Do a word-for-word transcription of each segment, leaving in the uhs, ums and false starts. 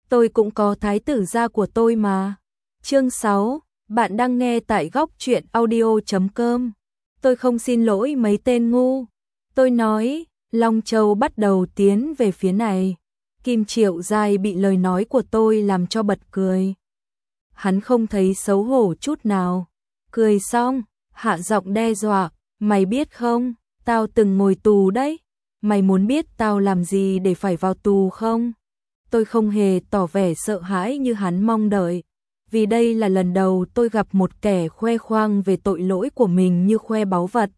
Tôi cũng có thái tử gia của tôi mà. Chương sáu, bạn đang nghe tại góc truyện audio chấm com. Tôi không xin lỗi mấy tên ngu. Tôi nói, Long Châu bắt đầu tiến về phía này. Kim Triệu Giai bị lời nói của tôi làm cho bật cười. Hắn không thấy xấu hổ chút nào. Cười xong, hạ giọng đe dọa, mày biết không, tao từng ngồi tù đấy. Mày muốn biết tao làm gì để phải vào tù không? Tôi không hề tỏ vẻ sợ hãi như hắn mong đợi. Vì đây là lần đầu tôi gặp một kẻ khoe khoang về tội lỗi của mình như khoe báu vật.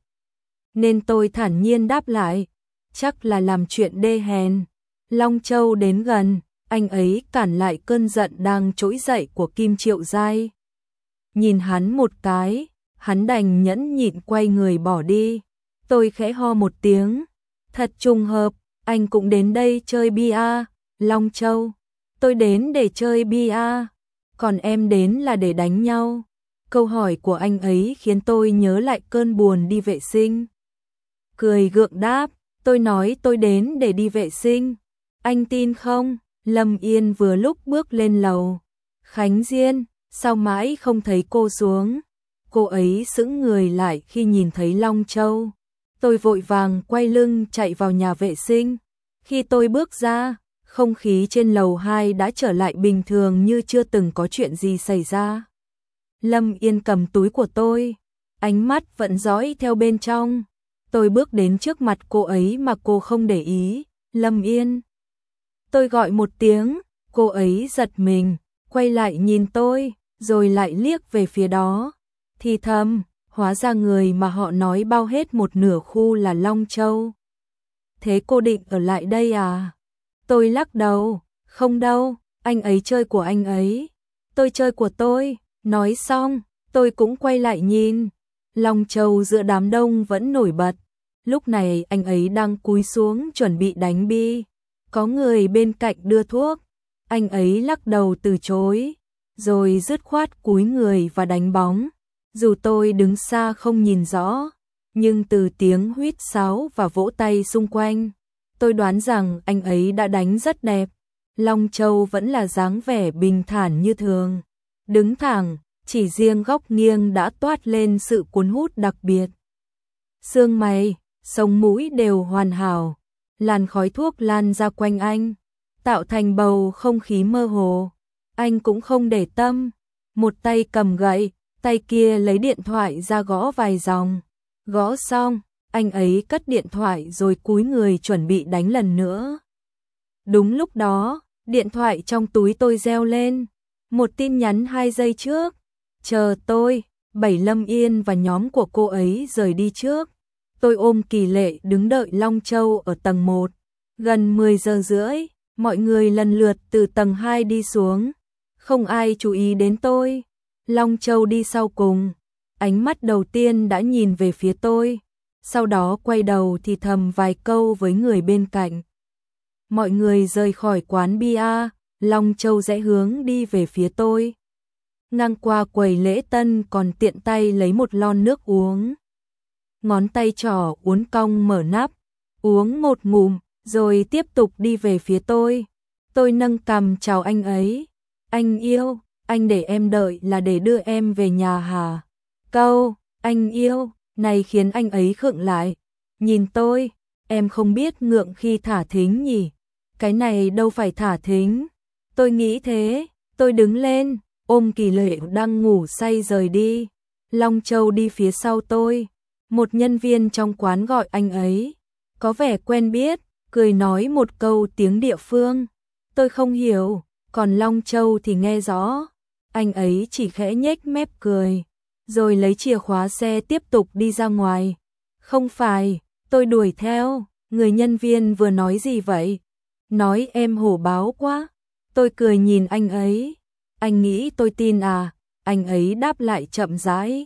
Nên tôi thản nhiên đáp lại, chắc là làm chuyện đê hèn. Long Châu đến gần, anh ấy cản lại cơn giận đang trỗi dậy của Kim Triệu Giai. Nhìn hắn một cái, hắn đành nhẫn nhịn quay người bỏ đi. Tôi khẽ ho một tiếng, thật trùng hợp, anh cũng đến đây chơi bia. Long Châu, tôi đến để chơi bia, còn em đến là để đánh nhau. Câu hỏi của anh ấy khiến tôi nhớ lại cơn buồn đi vệ sinh. Cười gượng đáp, tôi nói tôi đến để đi vệ sinh. Anh tin không? Lâm Yên vừa lúc bước lên lầu. Khánh Diên, sao mãi không thấy cô xuống? Cô ấy sững người lại khi nhìn thấy Long Châu. Tôi vội vàng quay lưng chạy vào nhà vệ sinh. Khi tôi bước ra, không khí trên lầu hai đã trở lại bình thường như chưa từng có chuyện gì xảy ra. Lâm Yên cầm túi của tôi, ánh mắt vẫn dõi theo bên trong. Tôi bước đến trước mặt cô ấy mà cô không để ý. Lâm Yên. Tôi gọi một tiếng, cô ấy giật mình, quay lại nhìn tôi, rồi lại liếc về phía đó. Thì thầm, hóa ra người mà họ nói bao hết một nửa khu là Long Châu. Thế cô định ở lại đây à? Tôi lắc đầu, không đâu, anh ấy chơi của anh ấy, tôi chơi của tôi. Nói xong, tôi cũng quay lại nhìn. Long Châu giữa đám đông vẫn nổi bật. Lúc này anh ấy đang cúi xuống chuẩn bị đánh bi. Có người bên cạnh đưa thuốc. Anh ấy lắc đầu từ chối, rồi dứt khoát cúi người và đánh bóng. Dù tôi đứng xa không nhìn rõ, nhưng từ tiếng huýt sáo và vỗ tay xung quanh, tôi đoán rằng anh ấy đã đánh rất đẹp. Long Châu vẫn là dáng vẻ bình thản như thường. Đứng thẳng, chỉ riêng góc nghiêng đã toát lên sự cuốn hút đặc biệt. Xương mày, sống mũi đều hoàn hảo. Làn khói thuốc lan ra quanh anh, tạo thành bầu không khí mơ hồ. Anh cũng không để tâm. Một tay cầm gậy, tay kia lấy điện thoại ra gõ vài dòng. Gõ xong, anh ấy cất điện thoại rồi cúi người chuẩn bị đánh lần nữa. Đúng lúc đó, điện thoại trong túi tôi reo lên. Một tin nhắn hai giây trước. Chờ tôi, Bảy Lâm Yên và nhóm của cô ấy rời đi trước. Tôi ôm Kỳ Lệ đứng đợi Long Châu ở tầng một. Gần mười giờ rưỡi, mọi người lần lượt từ tầng hai đi xuống. Không ai chú ý đến tôi. Long Châu đi sau cùng. Ánh mắt đầu tiên đã nhìn về phía tôi. Sau đó quay đầu thì thầm vài câu với người bên cạnh. Mọi người rời khỏi quán bia. Long Châu rẽ hướng đi về phía tôi. Ngang qua quầy lễ tân còn tiện tay lấy một lon nước uống. Ngón tay trỏ uốn cong mở nắp, uống một ngụm, rồi tiếp tục đi về phía tôi. Tôi nâng cằm chào anh ấy. Anh yêu, anh để em đợi là để đưa em về nhà hả? Câu, anh yêu, này khiến anh ấy khựng lại. Nhìn tôi, em không biết ngượng khi thả thính nhỉ? Cái này đâu phải thả thính. Tôi nghĩ thế, tôi đứng lên, ôm Kỳ Lệ đang ngủ say rời đi. Long Châu đi phía sau tôi. Một nhân viên trong quán gọi anh ấy, có vẻ quen biết, cười nói một câu tiếng địa phương. Tôi không hiểu, còn Long Châu thì nghe rõ. Anh ấy chỉ khẽ nhếch mép cười, rồi lấy chìa khóa xe tiếp tục đi ra ngoài. Không phải, tôi đuổi theo, người nhân viên vừa nói gì vậy? Nói em hổ báo quá. Tôi cười nhìn anh ấy. Anh nghĩ tôi tin à? Anh ấy đáp lại chậm rãi.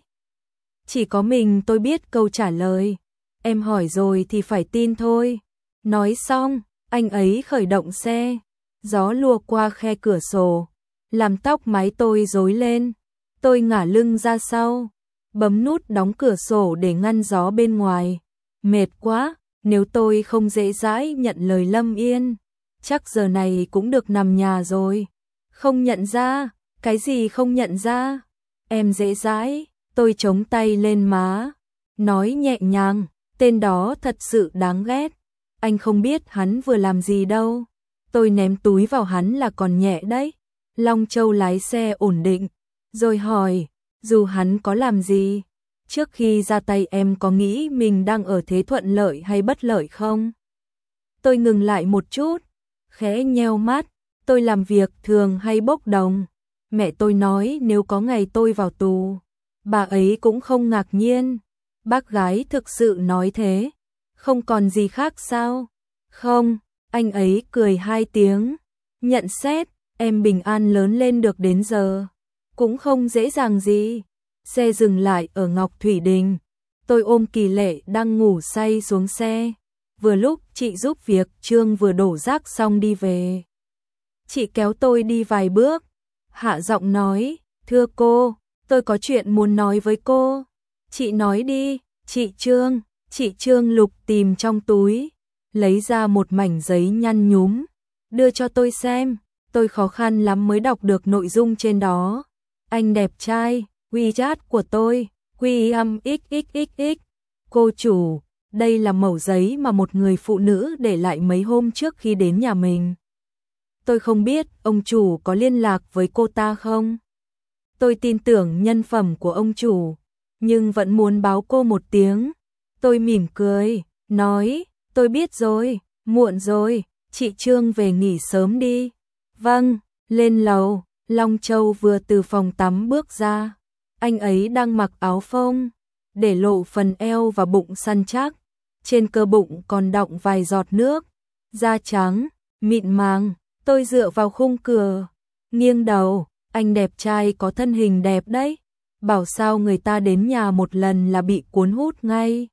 Chỉ có mình tôi biết câu trả lời. Em hỏi rồi thì phải tin thôi. Nói xong, anh ấy khởi động xe. Gió lùa qua khe cửa sổ, làm tóc mái tôi rối lên. Tôi ngả lưng ra sau, bấm nút đóng cửa sổ để ngăn gió bên ngoài. Mệt quá, nếu tôi không dễ dãi nhận lời Lâm Yên, chắc giờ này cũng được nằm nhà rồi. Không nhận ra, cái gì không nhận ra? Em dễ dãi, tôi chống tay lên má, nói nhẹ nhàng, tên đó thật sự đáng ghét. Anh không biết hắn vừa làm gì đâu. Tôi ném túi vào hắn là còn nhẹ đấy. Long Châu lái xe ổn định, rồi hỏi, dù hắn có làm gì, trước khi ra tay em có nghĩ mình đang ở thế thuận lợi hay bất lợi không? Tôi ngừng lại một chút, khẽ nheo mắt, tôi làm việc thường hay bốc đồng. Mẹ tôi nói nếu có ngày tôi vào tù, bà ấy cũng không ngạc nhiên. Bác gái thực sự nói thế, không còn gì khác sao? Không, anh ấy cười hai tiếng, nhận xét, em bình an lớn lên được đến giờ, cũng không dễ dàng gì. Xe dừng lại ở Ngọc Thủy Đình, tôi ôm Kỳ Lệ đang ngủ say xuống xe. Vừa lúc chị giúp việc Trương vừa đổ rác xong đi về. Chị kéo tôi đi vài bước, hạ giọng nói, thưa cô, tôi có chuyện muốn nói với cô. Chị nói đi, chị Trương. Chị Trương lục tìm trong túi, lấy ra một mảnh giấy nhăn nhúm, đưa cho tôi xem. Tôi khó khăn lắm mới đọc được nội dung trên đó. Anh đẹp trai, WeChat của tôi, quy âm xxxx. Cô chủ, đây là mẩu giấy mà một người phụ nữ để lại mấy hôm trước khi đến nhà mình. Tôi không biết ông chủ có liên lạc với cô ta không? Tôi tin tưởng nhân phẩm của ông chủ, nhưng vẫn muốn báo cô một tiếng. Tôi mỉm cười, nói, tôi biết rồi, muộn rồi, chị Trương về nghỉ sớm đi. Vâng, lên lầu, Long Châu vừa từ phòng tắm bước ra. Anh ấy đang mặc áo phông, để lộ phần eo và bụng săn chắc. Trên cơ bụng còn đọng vài giọt nước, da trắng, mịn màng. Tôi dựa vào khung cửa, nghiêng đầu, anh đẹp trai có thân hình đẹp đấy. Bảo sao người ta đến nhà một lần là bị cuốn hút ngay.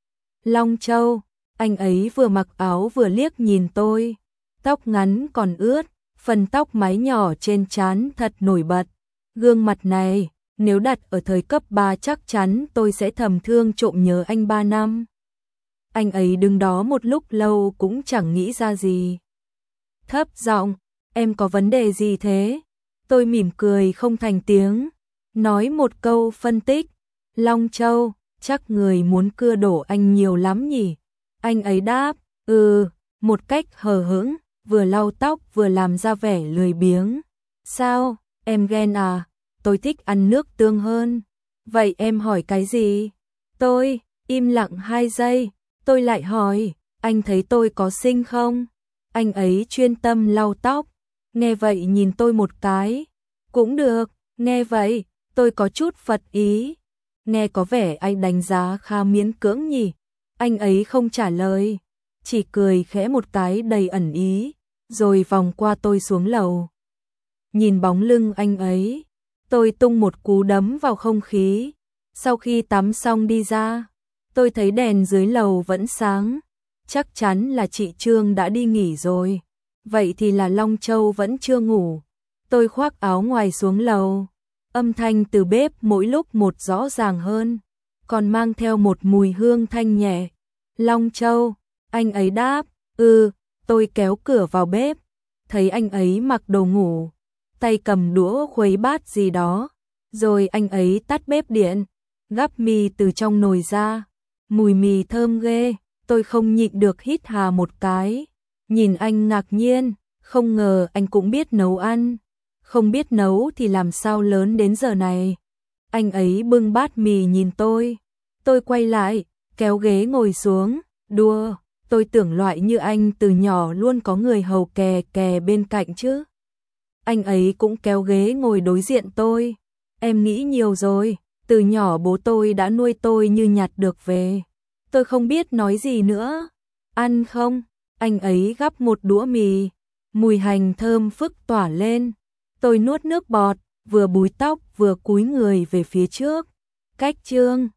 Long Châu, anh ấy vừa mặc áo vừa liếc nhìn tôi. Tóc ngắn còn ướt, phần tóc mái nhỏ trên trán thật nổi bật. Gương mặt này, nếu đặt ở thời cấp ba chắc chắn tôi sẽ thầm thương trộm nhớ anh ba năm. Anh ấy đứng đó một lúc lâu cũng chẳng nghĩ ra gì. Thấp giọng, em có vấn đề gì thế? Tôi mỉm cười không thành tiếng, nói một câu phân tích. Long Châu, chắc người muốn cưa đổ anh nhiều lắm nhỉ? Anh ấy đáp, ừ, một cách hờ hững, vừa lau tóc vừa làm ra vẻ lười biếng. Sao, em ghen à? Tôi thích ăn nước tương hơn. Vậy em hỏi cái gì? Tôi im lặng hai giây, tôi lại hỏi, anh thấy tôi có xinh không? Anh ấy chuyên tâm lau tóc, nghe vậy nhìn tôi một cái. Cũng được, nghe vậy, tôi có chút phật ý. Nghe có vẻ anh đánh giá khá miễn cưỡng nhỉ. Anh ấy không trả lời, chỉ cười khẽ một cái đầy ẩn ý, rồi vòng qua tôi xuống lầu. Nhìn bóng lưng anh ấy, tôi tung một cú đấm vào không khí. Sau khi tắm xong đi ra, tôi thấy đèn dưới lầu vẫn sáng. Chắc chắn là chị Trương đã đi nghỉ rồi. Vậy thì là Long Châu vẫn chưa ngủ. Tôi khoác áo ngoài xuống lầu. Âm thanh từ bếp mỗi lúc một rõ ràng hơn, còn mang theo một mùi hương thanh nhẹ. Long Châu, anh ấy đáp, ừ. Tôi kéo cửa vào bếp, thấy anh ấy mặc đồ ngủ, tay cầm đũa khuấy bát gì đó. Rồi anh ấy tắt bếp điện, gắp mì từ trong nồi ra. Mùi mì thơm ghê, tôi không nhịn được hít hà một cái. Nhìn anh ngạc nhiên, không ngờ anh cũng biết nấu ăn. Không biết nấu thì làm sao lớn đến giờ này. Anh ấy bưng bát mì nhìn tôi. Tôi quay lại, kéo ghế ngồi xuống. Đùa, tôi tưởng loại như anh từ nhỏ luôn có người hầu kè kè bên cạnh chứ. Anh ấy cũng kéo ghế ngồi đối diện tôi. Em nghĩ nhiều rồi, từ nhỏ bố tôi đã nuôi tôi như nhặt được về. Tôi không biết nói gì nữa. Ăn không? Anh ấy gắp một đũa mì, mùi hành thơm phức tỏa lên. Tôi nuốt nước bọt, vừa búi tóc vừa cúi người về phía trước. Cách Trương,